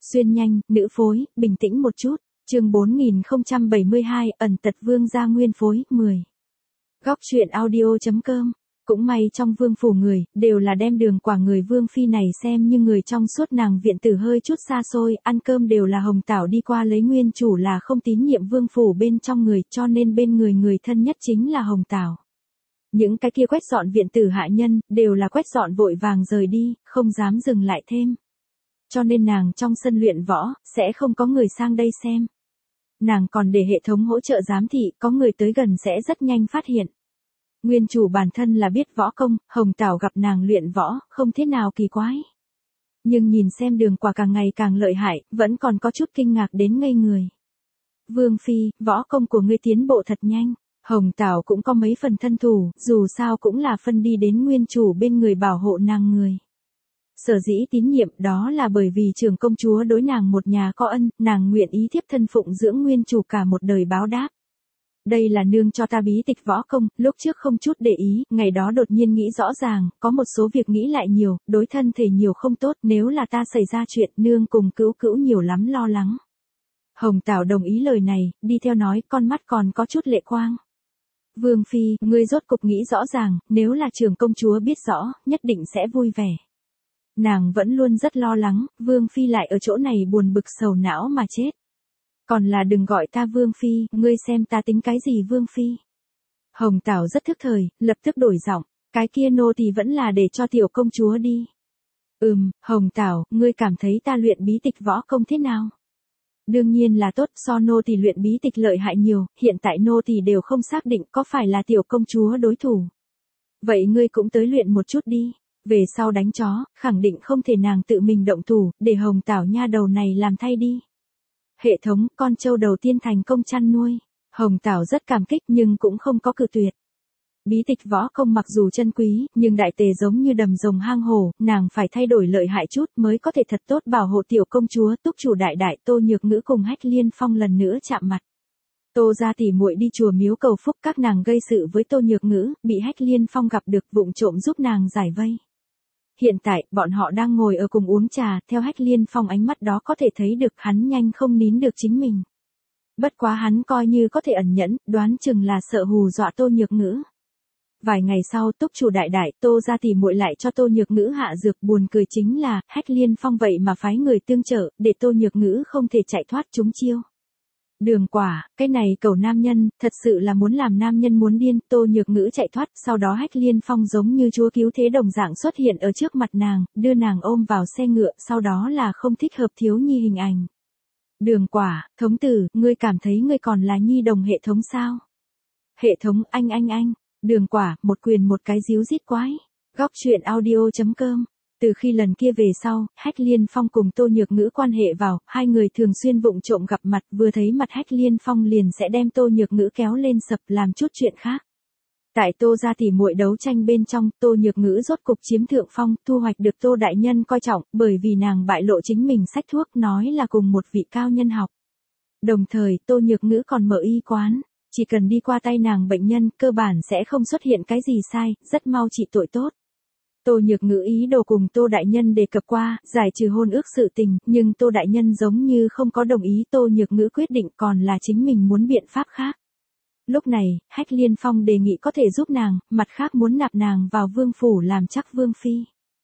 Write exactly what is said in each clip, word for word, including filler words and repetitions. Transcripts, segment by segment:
Xuyên nhanh, nữ phối, bình tĩnh một chút. Chương bốn nghìn không trăm bảy mươi hai, ẩn tật vương gia nguyên phối, mười. Góc truyện audio chấm com. Cũng may trong vương phủ người, đều là đem Đường Quả người vương phi này xem như người trong suốt, nàng viện tử hơi chút xa xôi, ăn cơm đều là Hồng Tảo đi qua lấy, nguyên chủ là không tín nhiệm vương phủ bên trong người, cho nên bên người người thân nhất chính là Hồng Tảo. Những cái kia quét dọn viện tử hạ nhân, đều là quét dọn vội vàng rời đi, không dám dừng lại thêm. Cho nên nàng trong sân luyện võ, sẽ không có người sang đây xem. Nàng còn để hệ thống hỗ trợ giám thị, có người tới gần sẽ rất nhanh phát hiện. Nguyên chủ bản thân là biết võ công, Hồng Tảo gặp nàng luyện võ, không thế nào kỳ quái. Nhưng nhìn xem Đường Quả càng ngày càng lợi hại, vẫn còn có chút kinh ngạc đến ngây người. Vương phi, võ công của ngươi tiến bộ thật nhanh. Hồng Tảo cũng có mấy phần thân thủ, dù sao cũng là phân đi đến nguyên chủ bên người bảo hộ nàng người. Sở dĩ tín nhiệm đó là bởi vì trưởng công chúa đối nàng một nhà có ân, nàng nguyện ý tiếp thân phụng dưỡng nguyên chủ cả một đời báo đáp. Đây là nương cho ta bí tịch võ công, lúc trước không chút để ý, ngày đó đột nhiên nghĩ rõ ràng, có một số việc nghĩ lại nhiều, đối thân thể nhiều không tốt, nếu là ta xảy ra chuyện, nương cùng cữu cữu nhiều lắm lo lắng. Hồng Tảo đồng ý lời này, đi theo nói, con mắt còn có chút lệ quang. Vương phi, ngươi rốt cục nghĩ rõ ràng, nếu là trưởng công chúa biết rõ, nhất định sẽ vui vẻ. Nàng vẫn luôn rất lo lắng, Vương phi lại ở chỗ này buồn bực sầu não mà chết. Còn là đừng gọi ta Vương phi, ngươi xem ta tính cái gì Vương phi. Hồng Tảo rất thức thời, lập tức đổi giọng, cái kia nô thì vẫn là để cho tiểu công chúa đi. Ừm, Hồng Tảo, ngươi cảm thấy ta luyện bí tịch võ công thế nào? Đương nhiên là tốt, so nô tỳ luyện bí tịch lợi hại nhiều, hiện tại nô tỳ đều không xác định có phải là tiểu công chúa đối thủ. Vậy ngươi cũng tới luyện một chút đi, về sau đánh chó, khẳng định không thể nàng tự mình động thủ, để Hồng Tảo nha đầu này làm thay đi. Hệ thống, con trâu đầu tiên thành công chăn nuôi. Hồng Tảo rất cảm kích nhưng cũng không có cự tuyệt. Bí tịch võ công mặc dù chân quý, nhưng đại tề giống như đầm rồng hang hổ, nàng phải thay đổi lợi hại chút mới có thể thật tốt bảo hộ tiểu công chúa. Túc chủ đại đại Tô Nhược Ngữ cùng Hách Liên Phong lần nữa chạm mặt. Tô gia tỷ muội đi chùa miếu cầu phúc, các nàng gây sự với Tô Nhược Ngữ, bị Hách Liên Phong gặp được, vụng trộm giúp nàng giải vây. Hiện tại, bọn họ đang ngồi ở cùng uống trà, theo Hách Liên Phong ánh mắt đó có thể thấy được hắn nhanh không nín được chính mình. Bất quá hắn coi như có thể ẩn nhẫn, đoán chừng là sợ hù dọa Tô Nhược Ngữ. Vài ngày sau, Túc chủ đại đại Tô gia tỷ muội lại cho Tô Nhược Ngữ hạ dược, buồn cười chính là, Hách Liên Phong vậy mà phái người tương trợ, để Tô Nhược Ngữ không thể chạy thoát chúng chiêu. Đường Quả, cái này cầu nam nhân, thật sự là muốn làm nam nhân muốn điên. Tô Nhược Ngữ chạy thoát, sau đó Hách Liên Phong giống như chúa cứu thế đồng dạng xuất hiện ở trước mặt nàng, đưa nàng ôm vào xe ngựa, sau đó là không thích hợp thiếu nhi hình ảnh. Đường Quả, thống tử, ngươi cảm thấy ngươi còn là nhi đồng hệ thống sao? Hệ thống, anh anh anh. Đường Quả, một quyền một cái díu dít quái. Góc truyện audio chấm com. Từ khi lần kia về sau, Hách Liên Phong cùng Tô Nhược Ngữ quan hệ vào, hai người thường xuyên vụng trộm gặp mặt, vừa thấy mặt Hách Liên Phong liền sẽ đem Tô Nhược Ngữ kéo lên sập làm chút chuyện khác. Tại Tô gia tỷ muội đấu tranh bên trong, Tô Nhược Ngữ rốt cục chiếm thượng phong, thu hoạch được Tô đại nhân coi trọng, bởi vì nàng bại lộ chính mình sách thuốc, nói là cùng một vị cao nhân học. Đồng thời, Tô Nhược Ngữ còn mở y quán, chỉ cần đi qua tay nàng bệnh nhân, cơ bản sẽ không xuất hiện cái gì sai, rất mau trị tội tốt. Tô Nhược Ngữ ý đồ cùng Tô đại nhân đề cập qua, giải trừ hôn ước sự tình, nhưng Tô đại nhân giống như không có đồng ý. Tô Nhược Ngữ quyết định còn là chính mình muốn biện pháp khác. Lúc này, Hách Liên Phong đề nghị có thể giúp nàng, mặt khác muốn nạp nàng vào vương phủ làm chắc vương phi.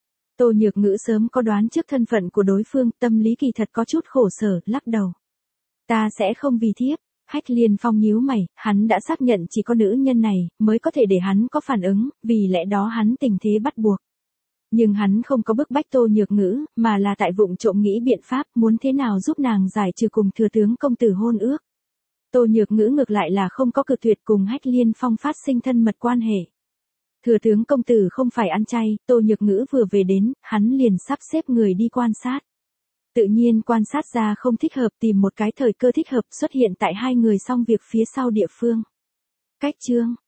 Tô Nhược Ngữ sớm có đoán trước thân phận của đối phương, tâm lý kỳ thật có chút khổ sở, lắc đầu. Ta sẽ không vì thiếp. Hách Liên Phong nhíu mày, hắn đã xác nhận chỉ có nữ nhân này mới có thể để hắn có phản ứng, vì lẽ đó hắn tình thế bắt buộc. Nhưng hắn không có bức bách Tô Nhược Ngữ, mà là tại vụng trộm nghĩ biện pháp, muốn thế nào giúp nàng giải trừ cùng thừa tướng công tử hôn ước. Tô Nhược Ngữ ngược lại là không có cự tuyệt cùng Hách Liên Phong phát sinh thân mật quan hệ. Thừa tướng công tử không phải ăn chay, Tô Nhược Ngữ vừa về đến, hắn liền sắp xếp người đi quan sát. Tự nhiên quan sát ra không thích hợp, tìm một cái thời cơ thích hợp, xuất hiện tại hai người xong việc phía sau địa phương. Cách chương